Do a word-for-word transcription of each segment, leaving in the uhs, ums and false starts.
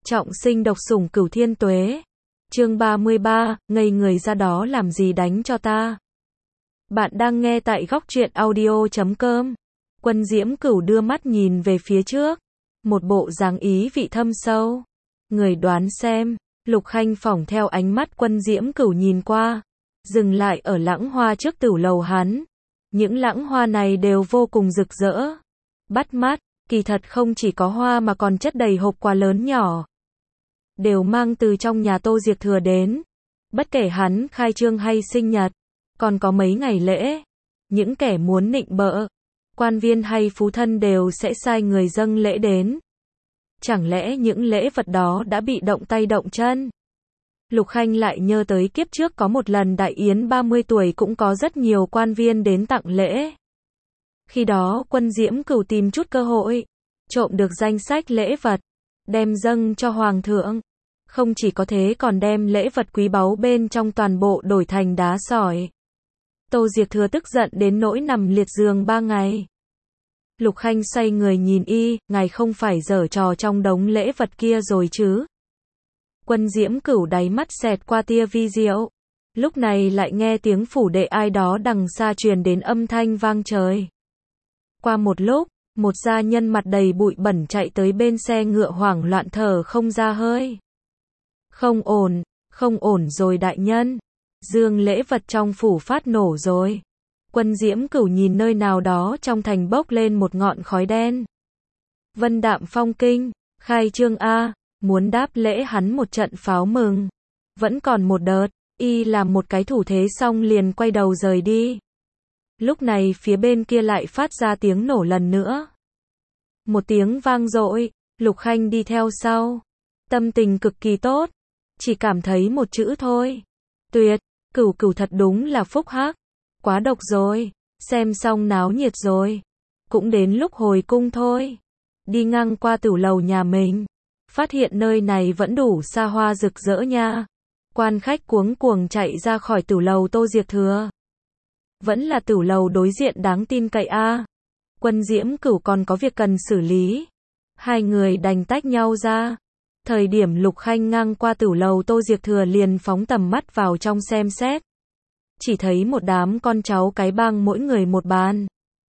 Trọng sinh độc sủng cửu thiên tuế. Chương ba mươi ba, ngây người ra đó làm gì đánh cho ta. Bạn đang nghe tại góc truyện audio chấm com. Quân Diễm Cửu đưa mắt nhìn về phía trước, một bộ dáng ý vị thâm sâu. Người đoán xem, Lục Khanh phỏng theo ánh mắt Quân Diễm Cửu nhìn qua, dừng lại ở lãng hoa trước tửu lầu hắn. Những lãng hoa này đều vô cùng rực rỡ, bắt mắt, kỳ thật không chỉ có hoa mà còn chất đầy hộp quà lớn nhỏ. Đều mang từ trong nhà Tô Diệc Thừa đến. Bất kể hắn khai trương hay sinh nhật, còn có mấy ngày lễ, những kẻ muốn nịnh bợ, quan viên hay phú thân đều sẽ sai người dâng lễ đến. Chẳng lẽ những lễ vật đó đã bị động tay động chân? Lục Khanh lại nhớ tới kiếp trước có một lần đại yến ba mươi tuổi cũng có rất nhiều quan viên đến tặng lễ. Khi đó Quân Diễm Cửu tìm chút cơ hội, trộm được danh sách lễ vật, đem dâng cho Hoàng thượng. Không chỉ có thế còn đem lễ vật quý báu bên trong toàn bộ đổi thành đá sỏi. Tô Diệc Thừa tức giận đến nỗi nằm liệt giường ba ngày. Lục Khanh xoay người nhìn y, ngài không phải giở trò trong đống lễ vật kia rồi chứ? Quân Diễm Cửu đáy mắt xẹt qua tia vi diệu. Lúc này lại nghe tiếng phủ đệ ai đó đằng xa truyền đến âm thanh vang trời. Qua một lúc, một gia nhân mặt đầy bụi bẩn chạy tới bên xe ngựa hoảng loạn thở không ra hơi. Không ổn, không ổn rồi đại nhân. Dương lễ vật trong phủ phát nổ rồi. Quân Diễm Cửu nhìn nơi nào đó trong thành bốc lên một ngọn khói đen. Vân Đạm Phong Kinh, khai trương A, muốn đáp lễ hắn một trận pháo mừng. Vẫn còn một đợt, y làm một cái thủ thế xong liền quay đầu rời đi. Lúc này phía bên kia lại phát ra tiếng nổ lần nữa. Một tiếng vang dội, Lục Khanh đi theo sau. Tâm tình cực kỳ tốt, chỉ cảm thấy một chữ thôi. Tuyệt, Cửu Cửu thật đúng là phúc hắc. Quá độc rồi, xem xong náo nhiệt rồi. Cũng đến lúc hồi cung thôi. Đi ngang qua tửu lầu nhà mình, phát hiện nơi này vẫn đủ xa hoa rực rỡ nha. Quan khách cuống cuồng chạy ra khỏi tửu lầu Tô Diệc Thừa. Vẫn là tửu lầu đối diện đáng tin cậy a. Quân Diễm Cửu còn có việc cần xử lý. Hai người đành tách nhau ra. Thời điểm Lục Khanh ngang qua tửu lầu Tô Diệc Thừa liền phóng tầm mắt vào trong xem xét. Chỉ thấy một đám con cháu cái bang mỗi người một bàn.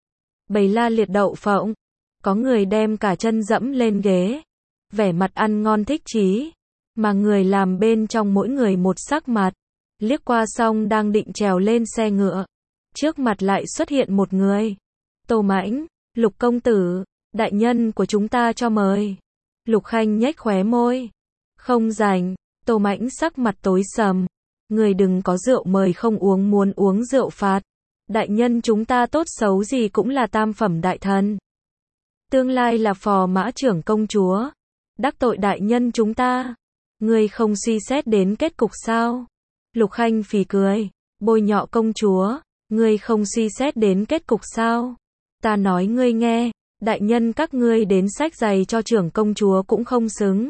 Bày la liệt đậu phộng. Có người đem cả chân dẫm lên ghế. Vẻ mặt ăn ngon thích chí. Mà người làm bên trong mỗi người một sắc mặt. Liếc qua xong đang định trèo lên xe ngựa. Trước mặt lại xuất hiện một người. Tô Mãnh, Lục công tử, đại nhân của chúng ta cho mời. Lục Khanh nhếch khóe môi. Không rảnh. Tô Mãnh sắc mặt tối sầm. Người đừng có rượu mời không uống, muốn uống rượu phạt. Đại nhân chúng ta tốt xấu gì cũng là tam phẩm đại thần. Tương lai là phò mã trưởng công chúa. Đắc tội đại nhân chúng ta. Người không suy xét đến kết cục sao? Lục Khanh phì cười. Bôi nhọ công chúa. Ngươi không suy xét đến kết cục sao? Ta nói ngươi nghe, đại nhân các ngươi đến xách giày cho trưởng công chúa cũng không xứng.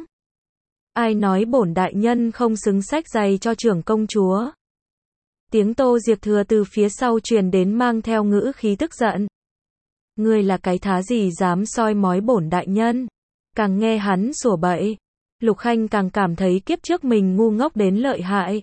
Ai nói bổn đại nhân không xứng xách giày cho trưởng công chúa? Tiếng Tô Diệc Thừa từ phía sau truyền đến mang theo ngữ khí tức giận. Ngươi là cái thá gì dám soi mói bổn đại nhân? Càng nghe hắn sủa bậy, Lục Khanh càng cảm thấy kiếp trước mình ngu ngốc đến lợi hại.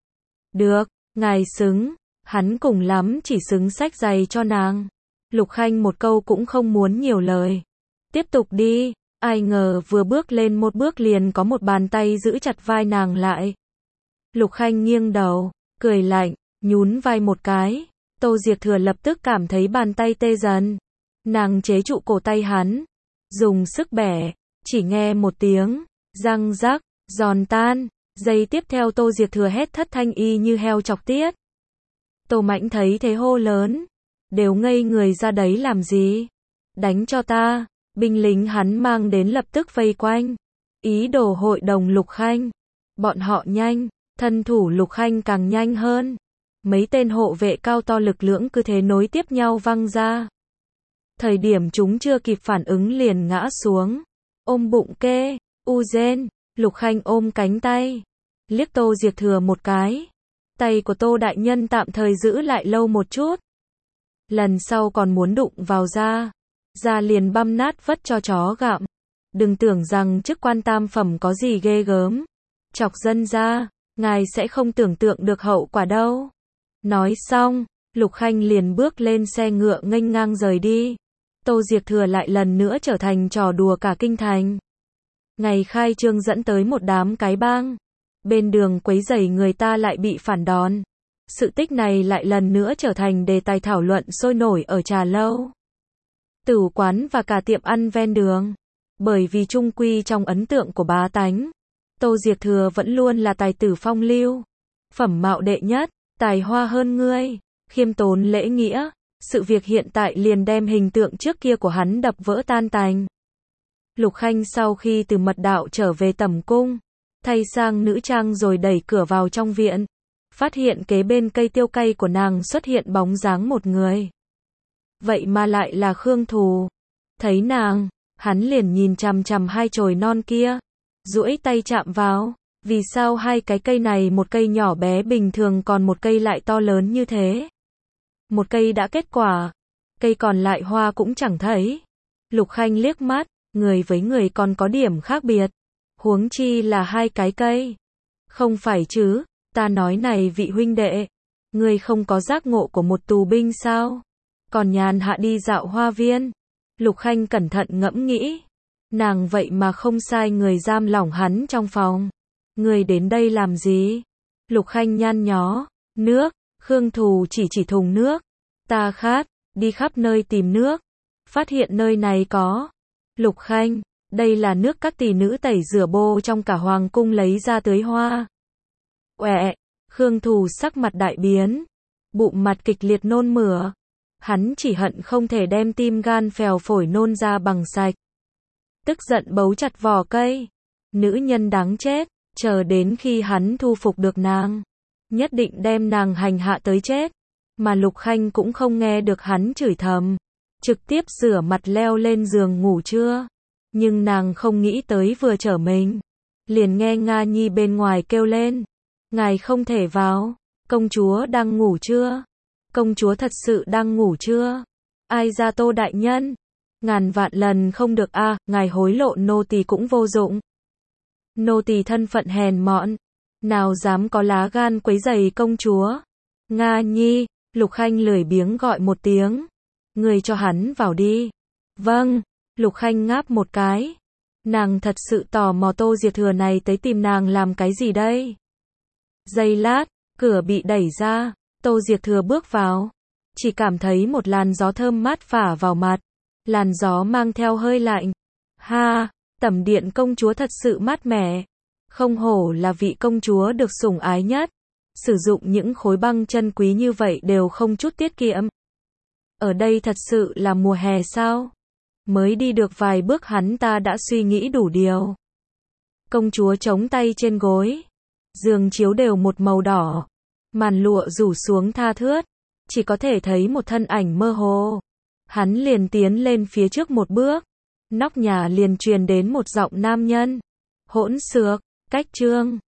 Được, ngài xứng. Hắn cùng lắm chỉ xứng xách giày cho nàng. Lục Khanh một câu cũng không muốn nhiều lời. Tiếp tục đi. Ai ngờ vừa bước lên một bước liền có một bàn tay giữ chặt vai nàng lại. Lục Khanh nghiêng đầu, cười lạnh, nhún vai một cái. Tô Diệc Thừa lập tức cảm thấy bàn tay tê dần. Nàng chế trụ cổ tay hắn, dùng sức bẻ, chỉ nghe một tiếng răng rắc, giòn tan. Giây tiếp theo Tô Diệc Thừa hét thất thanh y như heo chọc tiết. Tô Mãnh thấy thế hô lớn. Đều ngây người ra đấy làm gì? Đánh cho ta. Binh lính hắn mang đến lập tức vây quanh. Ý đồ hội đồng Lục Khanh. Bọn họ nhanh. Thân thủ Lục Khanh càng nhanh hơn. Mấy tên hộ vệ cao to lực lưỡng cứ thế nối tiếp nhau văng ra. Thời điểm chúng chưa kịp phản ứng liền ngã xuống. Ôm bụng kê. U rên. Lục Khanh ôm cánh tay. Liếc Tô Diệc Thừa một cái. Tay của Tô đại nhân tạm thời giữ lại lâu một chút. Lần sau còn muốn đụng vào da, da liền băm nát vất cho chó gặm. đừng tưởng rằng chức quan tam phẩm có gì ghê gớm. Chọc dân ra, ngài sẽ không tưởng tượng được hậu quả đâu. Nói xong, Lục Khanh liền bước lên xe ngựa nghênh ngang rời đi. Tô Diệc Thừa lại lần nữa trở thành trò đùa cả kinh thành. Ngày khai trương dẫn tới một đám cái bang. Bên đường quấy rầy người ta lại bị phản đòn. Sự tích này lại lần nữa trở thành đề tài thảo luận sôi nổi ở trà lâu, tửu quán và cả tiệm ăn ven đường. Bởi vì chung quy trong ấn tượng của bá tánh, Tô Diệc Thừa vẫn luôn là tài tử phong lưu, phẩm mạo đệ nhất, tài hoa hơn ngươi, khiêm tốn lễ nghĩa. Sự việc hiện tại liền đem hình tượng trước kia của hắn đập vỡ tan tành. Lục Khanh sau khi từ mật đạo trở về tẩm cung, thay sang nữ trang rồi đẩy cửa vào trong viện, phát hiện kế bên cây tiêu cây của nàng xuất hiện bóng dáng một người. Vậy mà lại là Khương Thù. Thấy nàng, hắn liền nhìn chằm chằm hai chồi non kia, duỗi tay chạm vào. Vì sao hai cái cây này, một cây nhỏ bé bình thường còn một cây lại to lớn như thế? Một cây đã kết quả, cây còn lại hoa cũng chẳng thấy. Lục Khanh liếc mắt, người với người còn có điểm khác biệt, huống chi là hai cái cây. Không phải chứ, ta nói này vị huynh đệ, ngươi không có giác ngộ của một tù binh sao? Còn nhàn hạ đi dạo hoa viên. Lục Khanh cẩn thận ngẫm nghĩ, nàng vậy mà không sai người giam lỏng hắn trong phòng. Ngươi đến đây làm gì? Lục Khanh nhăn nhó, nước. Khương Thù chỉ chỉ thùng nước. Ta khát, đi khắp nơi tìm nước, phát hiện nơi này có. Lục Khanh, đây là nước các tỷ nữ tẩy rửa bô trong cả hoàng cung lấy ra tưới hoa. Quẹ, Khương Thù sắc mặt đại biến, bụng mặt kịch liệt nôn mửa. Hắn chỉ hận không thể đem tim gan phèo phổi nôn ra bằng sạch. Tức giận bấu chặt vỏ cây. Nữ nhân đáng chết, chờ đến khi hắn thu phục được nàng, nhất định đem nàng hành hạ tới chết. Mà Lục Khanh cũng không nghe được hắn chửi thầm, trực tiếp rửa mặt leo lên giường ngủ trưa. Nhưng nàng không nghĩ tới vừa trở mình, liền nghe Nga Nhi bên ngoài kêu lên, ngài không thể vào, công chúa đang ngủ trưa. Công chúa thật sự đang ngủ trưa? Ai ra Tô đại nhân? Ngàn vạn lần không được a, à, ngài hối lộ nô tỳ cũng vô dụng. Nô tỳ thân phận hèn mọn, nào dám có lá gan quấy rầy công chúa. Nga Nhi, Lục Khanh lười biếng gọi một tiếng. Người cho hắn vào đi. Vâng, Lục Khanh ngáp một cái. Nàng thật sự tò mò Tô Diệc Thừa này tới tìm nàng làm cái gì đây? Giây lát, cửa bị đẩy ra, Tô Diệc Thừa bước vào. Chỉ cảm thấy một làn gió thơm mát phả vào mặt. Làn gió mang theo hơi lạnh. Ha, tẩm điện công chúa thật sự mát mẻ. Không hổ là vị công chúa được sủng ái nhất. Sử dụng những khối băng chân quý như vậy đều không chút tiết kiệm. Ở đây thật sự là mùa hè sao? Mới đi được vài bước hắn ta đã suy nghĩ đủ điều. Công chúa chống tay trên gối. Giường chiếu đều một màu đỏ. Màn lụa rủ xuống tha thướt. Chỉ có thể thấy một thân ảnh mơ hồ. Hắn liền tiến lên phía trước một bước. Nóc nhà liền truyền đến một giọng nam nhân. Hỗn xược, cách trương.